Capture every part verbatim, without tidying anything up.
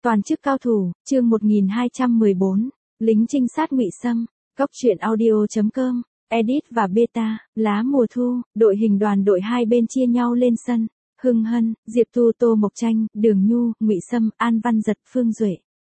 Toàn chức cao thủ, chương một nghìn hai trăm mười bốn, lính trinh sát Ngụy Sâm, Cốc truyện audio chấm com, edit và beta, lá mùa thu, đội hình đoàn đội hai bên chia nhau lên sân, Hưng Hân, Diệp Tu, Tô Mộc Tranh, Đường Nhu, Ngụy Sâm, An Văn Giật, Phương Duệ,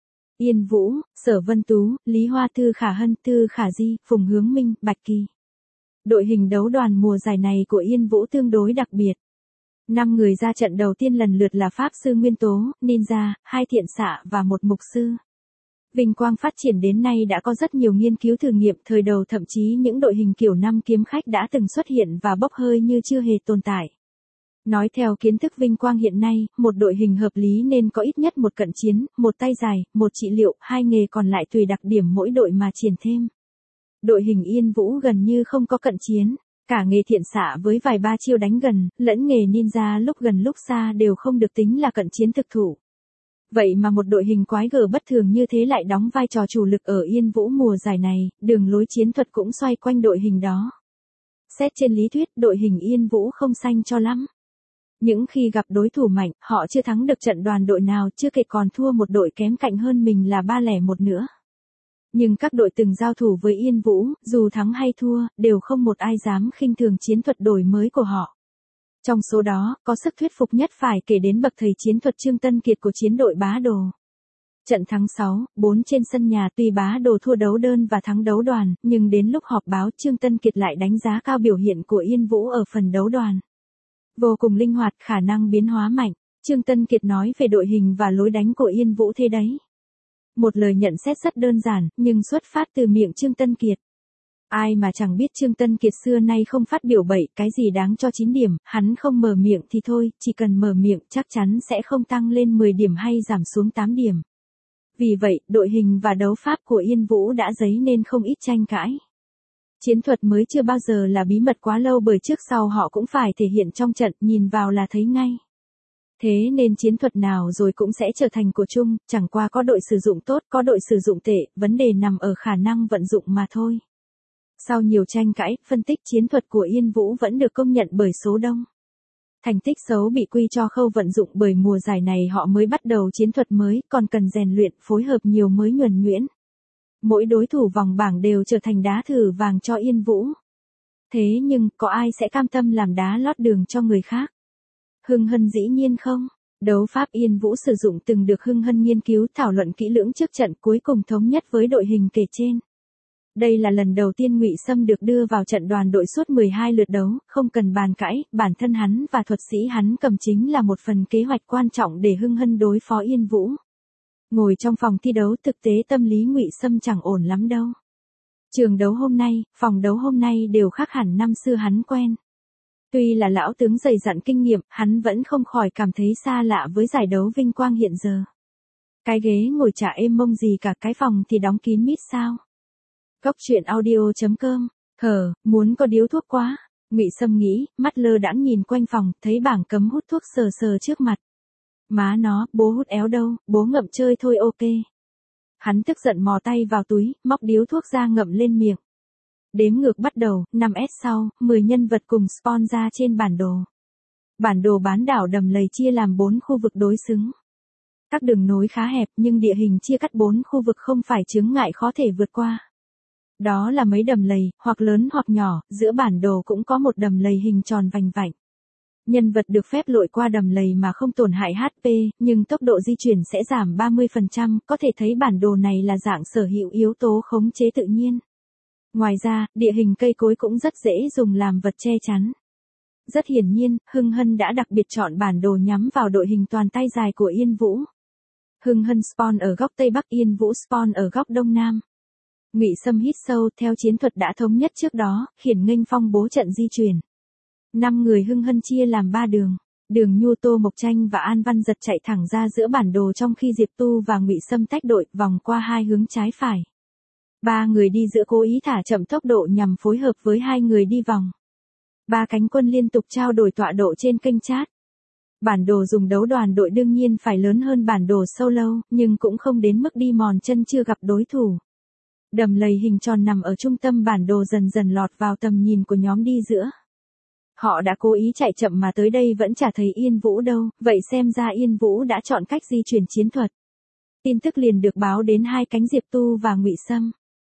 Yên Vũ, Sở Vân Tú, Lý Hoa, Tư Khả Hân, Tư Khả Di, Phùng Hướng Minh, Bạch Kỳ. Đội hình đấu đoàn mùa giải này của Yên Vũ tương đối đặc biệt. Năm người ra trận đầu tiên lần lượt là Pháp Sư Nguyên Tố, Ninja, hai thiện xạ và một mục sư. Vinh quang phát triển đến nay đã có rất nhiều nghiên cứu thử nghiệm, thời đầu thậm chí những đội hình kiểu năm kiếm khách đã từng xuất hiện và bốc hơi như chưa hề tồn tại. Nói theo kiến thức Vinh quang hiện nay, một đội hình hợp lý nên có ít nhất một cận chiến, một tay dài, một trị liệu, hai nghề còn lại tùy đặc điểm mỗi đội mà triển thêm. Đội hình Yên Vũ gần như không có cận chiến. Cả nghề thiện xạ với vài ba chiêu đánh gần, lẫn nghề ninja lúc gần lúc xa đều không được tính là cận chiến thực thụ. Vậy mà một đội hình quái gở bất thường như thế lại đóng vai trò chủ lực ở Yên Vũ mùa giải này, đường lối chiến thuật cũng xoay quanh đội hình đó. Xét trên lý thuyết, đội hình Yên Vũ không xanh cho lắm. Những khi gặp đối thủ mạnh, họ chưa thắng được trận đoàn đội nào, chưa kể còn thua một đội kém cạnh hơn mình là ba lẻ một nữa. Nhưng các đội từng giao thủ với Yên Vũ, dù thắng hay thua, đều không một ai dám khinh thường chiến thuật đổi mới của họ. Trong số đó, có sức thuyết phục nhất phải kể đến bậc thầy chiến thuật Trương Tân Kiệt của chiến đội Bá Đồ. Trận thắng sáu bốn trên sân nhà tuy Bá Đồ thua đấu đơn và thắng đấu đoàn, nhưng đến lúc họp báo Trương Tân Kiệt lại đánh giá cao biểu hiện của Yên Vũ ở phần đấu đoàn. Vô cùng linh hoạt, khả năng biến hóa mạnh, Trương Tân Kiệt nói về đội hình và lối đánh của Yên Vũ thế đấy. Một lời nhận xét rất đơn giản, nhưng xuất phát từ miệng Trương Tân Kiệt. Ai mà chẳng biết Trương Tân Kiệt xưa nay không phát biểu bậy, cái gì đáng cho chín điểm, hắn không mở miệng thì thôi, chỉ cần mở miệng chắc chắn sẽ không tăng lên mười điểm hay giảm xuống tám điểm. Vì vậy, đội hình và đấu pháp của Yên Vũ đã dấy nên không ít tranh cãi. Chiến thuật mới chưa bao giờ là bí mật quá lâu, bởi trước sau họ cũng phải thể hiện trong trận, nhìn vào là thấy ngay. Thế nên chiến thuật nào rồi cũng sẽ trở thành của chung, chẳng qua có đội sử dụng tốt, có đội sử dụng tệ, vấn đề nằm ở khả năng vận dụng mà thôi. Sau nhiều tranh cãi, phân tích chiến thuật của Yên Vũ vẫn được công nhận bởi số đông. Thành tích xấu bị quy cho khâu vận dụng, bởi mùa giải này họ mới bắt đầu chiến thuật mới, còn cần rèn luyện, phối hợp nhiều mới nhuần nhuyễn. Mỗi đối thủ vòng bảng đều trở thành đá thử vàng cho Yên Vũ. Thế nhưng, có ai sẽ cam tâm làm đá lót đường cho người khác? Hưng Hân dĩ nhiên không. Đấu pháp Yên Vũ sử dụng từng được Hưng Hân nghiên cứu thảo luận kỹ lưỡng trước trận, cuối cùng thống nhất với đội hình kể trên. Đây là lần đầu tiên Ngụy Sâm được đưa vào trận đoàn đội suốt mười hai lượt đấu, không cần bàn cãi, bản thân hắn và thuật sĩ hắn cầm chính là một phần kế hoạch quan trọng để Hưng Hân đối phó Yên Vũ. Ngồi trong phòng thi đấu, thực tế tâm lý Ngụy Sâm chẳng ổn lắm đâu. Trường đấu hôm nay, phòng đấu hôm nay đều khác hẳn năm xưa hắn quen. Tuy là lão tướng dày dặn kinh nghiệm, hắn vẫn không khỏi cảm thấy xa lạ với giải đấu vinh quang hiện giờ. Cái ghế ngồi chả êm mông gì cả, cái phòng thì đóng kín mít sao. Cốc truyện audio chấm com, hờ, muốn có điếu thuốc quá. Ngụy Sâm nghĩ, mắt lơ đãng nhìn quanh phòng, thấy bảng cấm hút thuốc sờ sờ trước mặt. Má nó, bố hút éo đâu, bố ngậm chơi thôi ok. Hắn tức giận mò tay vào túi, móc điếu thuốc ra ngậm lên miệng. Đếm ngược bắt đầu, năm S sau, mười nhân vật cùng spawn ra trên bản đồ. Bản đồ bán đảo Đầm Lầy chia làm bốn khu vực đối xứng. Các đường nối khá hẹp nhưng địa hình chia cắt bốn khu vực không phải chướng ngại khó thể vượt qua. Đó là mấy đầm lầy, hoặc lớn hoặc nhỏ, giữa bản đồ cũng có một đầm lầy hình tròn vành vạnh. Nhân vật được phép lội qua đầm lầy mà không tổn hại hát pê, nhưng tốc độ di chuyển sẽ giảm ba mươi phần trăm, có thể thấy bản đồ này là dạng sở hữu yếu tố khống chế tự nhiên. Ngoài ra, địa hình cây cối cũng rất dễ dùng làm vật che chắn. Rất hiển nhiên, Hưng Hân đã đặc biệt chọn bản đồ nhắm vào đội hình toàn tay dài của Yên Vũ. Hưng Hân spawn ở góc Tây Bắc, Yên Vũ spawn ở góc Đông Nam. Ngụy Sâm hít sâu theo chiến thuật đã thống nhất trước đó, khiển nghênh phong bố trận di chuyển. Năm người Hưng Hân chia làm ba đường. Đường Nhu, Tô Mộc Tranh và An Văn Giật chạy thẳng ra giữa bản đồ, trong khi Diệp Tu và Ngụy Sâm tách đội vòng qua hai hướng trái phải. Ba người đi giữa cố ý thả chậm tốc độ nhằm phối hợp với hai người đi vòng. Ba cánh quân liên tục trao đổi tọa độ trên kênh chat. Bản đồ dùng đấu đoàn đội đương nhiên phải lớn hơn bản đồ solo, nhưng cũng không đến mức đi mòn chân chưa gặp đối thủ. Đầm lầy hình tròn nằm ở trung tâm bản đồ dần dần lọt vào tầm nhìn của nhóm đi giữa. Họ đã cố ý chạy chậm mà tới đây vẫn chả thấy Yên Vũ đâu, vậy xem ra Yên Vũ đã chọn cách di chuyển chiến thuật. tin tức liền được báo đến hai cánh Diệp Tu và Ngụy Sâm.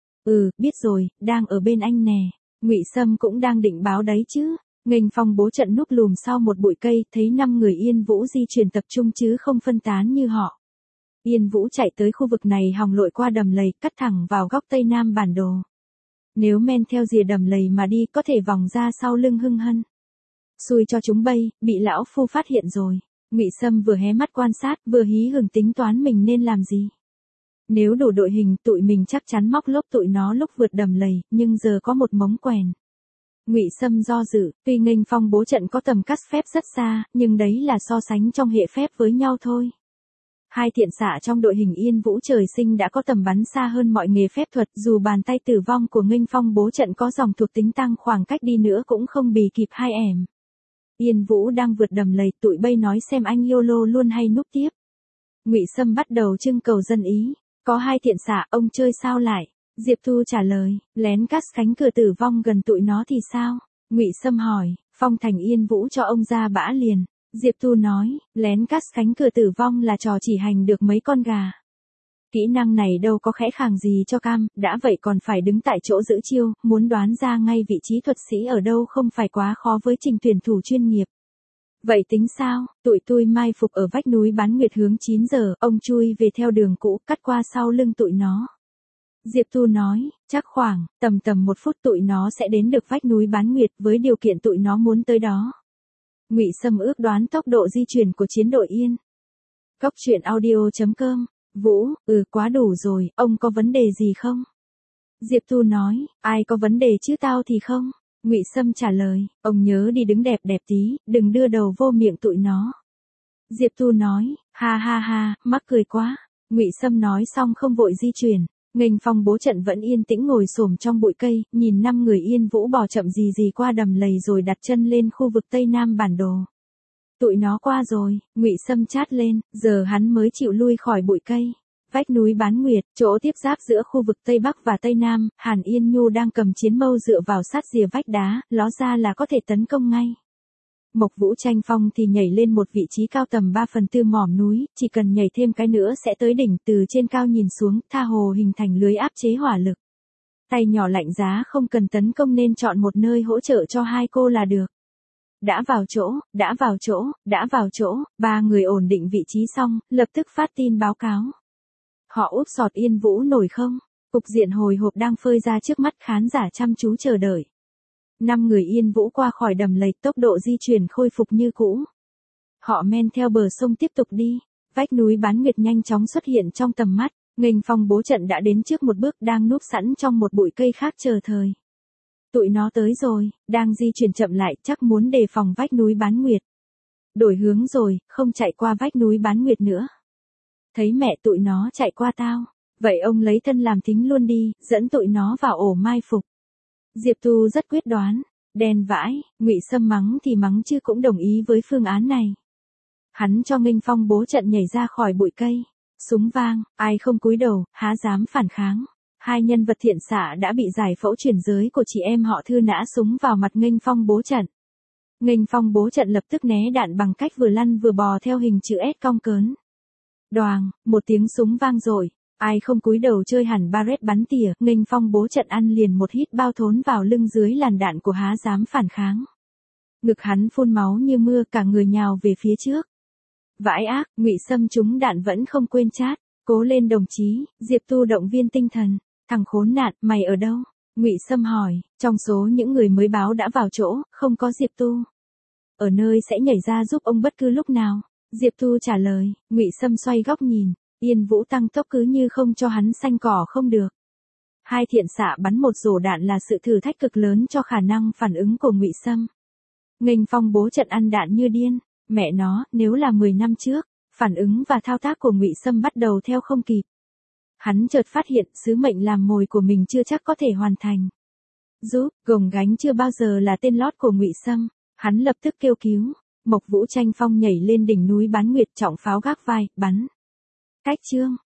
Ừ, biết rồi, đang ở bên anh nè. Ngụy Sâm cũng đang định báo đấy chứ. Nghênh Phong bố trận núp lùm sau một bụi cây, thấy năm người Yên Vũ di chuyển tập trung chứ không phân tán như họ. Yên Vũ chạy tới khu vực này hòng lội qua đầm lầy, cắt thẳng vào góc tây nam bản đồ. Nếu men theo rìa đầm lầy mà đi có thể vòng ra sau lưng Hưng Hân. Xui cho chúng bay, bị lão phu phát hiện rồi. Ngụy Sâm vừa hé mắt quan sát, vừa hí hửng tính toán mình nên làm gì. Nếu đủ đội hình, tụi mình chắc chắn móc lốp tụi nó lúc vượt đầm lầy, nhưng giờ có một mống quèn. Ngụy Sâm do dự, tuy Nghênh Phong bố trận có tầm cắt phép rất xa, nhưng đấy là so sánh trong hệ phép với nhau thôi. Hai thiện xạ trong đội hình Yên Vũ trời sinh đã có tầm bắn xa hơn mọi nghề phép thuật, dù bàn tay tử vong của Nghênh Phong bố trận có dòng thuộc tính tăng khoảng cách đi nữa cũng không bì kịp hai ẻm. Yên Vũ đang vượt đầm lầy, tụi bay nói xem anh YOLO luôn hay núp tiếp. Ngụy Sâm bắt đầu trưng cầu dân ý, có hai thiện xạ, ông chơi sao lại? Diệp Thu trả lời, lén cắt cánh cửa tử vong gần tụi nó thì sao? Ngụy Sâm hỏi, phong thành Yên Vũ cho ông ra bã liền. Diệp Thu nói, lén cắt cánh cửa tử vong là trò chỉ hành được mấy con gà. Kỹ năng này đâu có khẽ khàng gì cho cam, đã vậy còn phải đứng tại chỗ giữ chiêu, muốn đoán ra ngay vị trí thuật sĩ ở đâu không phải quá khó với trình tuyển thủ chuyên nghiệp. Vậy tính sao, tụi tôi mai phục ở vách núi Bán Nguyệt hướng chín giờ, ông chui về theo đường cũ, cắt qua sau lưng tụi nó. Diệp Thu nói, chắc khoảng, tầm tầm một phút tụi nó sẽ đến được vách núi Bán Nguyệt với điều kiện tụi nó muốn tới đó. Ngụy Sâm ước đoán tốc độ di chuyển của chiến đội Yên. Góc truyện audio chấm com, Vũ, ừ quá đủ rồi, ông có vấn đề gì không? Diệp Thu nói, ai có vấn đề chứ tao thì không. Ngụy Sâm trả lời, ông nhớ đi đứng đẹp đẹp tí, đừng đưa đầu vô miệng tụi nó. Diệp Thu nói, ha ha ha, mắc cười quá. Ngụy Sâm nói xong không vội di chuyển. Nghênh Phong bố trận vẫn yên tĩnh ngồi xổm trong bụi cây, nhìn năm người Yên Vũ bò chậm gì gì qua đầm lầy rồi đặt chân lên khu vực tây nam bản đồ. Tụi nó qua rồi, Ngụy Sâm chát lên, giờ hắn mới chịu lui khỏi bụi cây. Vách núi Bán Nguyệt, chỗ tiếp giáp giữa khu vực Tây Bắc và Tây Nam, Hàn Yên Nhu đang cầm chiến mâu dựa vào sát rìa vách đá, ló ra là có thể tấn công ngay. Mộc Vũ Tranh Phong thì nhảy lên một vị trí cao tầm ba phần tư mỏm núi, chỉ cần nhảy thêm cái nữa sẽ tới đỉnh, từ trên cao nhìn xuống, tha hồ hình thành lưới áp chế hỏa lực. Tay nhỏ lạnh giá không cần tấn công nên chọn một nơi hỗ trợ cho hai cô là được. Đã vào chỗ, đã vào chỗ, đã vào chỗ, ba người ổn định vị trí xong, lập tức phát tin báo cáo. Họ úp sọt Yên Vũ nổi không? Cục diện hồi hộp đang phơi ra trước mắt khán giả chăm chú chờ đợi. Năm người Yên Vũ qua khỏi đầm lầy, tốc độ di chuyển khôi phục như cũ. Họ men theo bờ sông tiếp tục đi. Vách núi Bán Nguyệt nhanh chóng xuất hiện trong tầm mắt. Nghênh Phong bố trận đã đến trước một bước, đang núp sẵn trong một bụi cây khác chờ thời. Tụi nó tới rồi, đang di chuyển chậm lại, chắc muốn đề phòng vách núi Bán Nguyệt. Đổi hướng rồi, không chạy qua vách núi Bán Nguyệt nữa. Thấy mẹ tụi nó chạy qua tao. Vậy ông lấy thân làm thính luôn đi, dẫn tụi nó vào ổ mai phục. Diệp Thu rất quyết đoán. Đen vãi, Ngụy Sâm mắng thì mắng chứ cũng đồng ý với phương án này. Hắn cho Nghênh Phong bố trận nhảy ra khỏi bụi cây. Súng vang, ai không cúi đầu, há dám phản kháng. Hai nhân vật thiện xạ đã bị giải phẫu chuyển giới của chị em họ Thư nã súng vào mặt Nghênh Phong bố trận. Nghênh Phong bố trận lập tức né đạn bằng cách vừa lăn vừa bò theo hình chữ S cong cớn. Đoàng, một tiếng súng vang rồi. Ai không cúi đầu chơi hẳn Barret bắn tỉa, Nghênh Phong bố trận ăn liền một hít bao thốn vào lưng dưới làn đạn của há dám phản kháng. Ngực hắn phun máu như mưa, cả người nhào về phía trước. Vãi ác, Ngụy Sâm trúng đạn vẫn không quên chát. Cố lên đồng chí, Diệp Tu động viên tinh thần. Thằng khốn nạn, mày ở đâu? Ngụy Sâm hỏi, trong số những người mới báo đã vào chỗ, không có Diệp Tu. Ở nơi sẽ nhảy ra giúp ông bất cứ lúc nào. Diệp Tu trả lời, Ngụy Sâm xoay góc nhìn. Yên Vũ tăng tốc cứ như không cho hắn xanh cỏ không được. Hai thiện xạ bắn một rổ đạn là sự thử thách cực lớn cho khả năng phản ứng của Ngụy Sâm. Nghênh Phong bố trận ăn đạn như điên. Mẹ nó, nếu là mười năm trước, phản ứng và thao tác của Ngụy Sâm bắt đầu theo không kịp. Hắn chợt phát hiện sứ mệnh làm mồi của mình chưa chắc có thể hoàn thành. Giúp, gồng gánh chưa bao giờ là tên lót của Ngụy Sâm. Hắn lập tức kêu cứu. Mộc Vũ Tranh Phong nhảy lên đỉnh núi Bán Nguyệt, trọng pháo gác vai, bắn. Cách chương.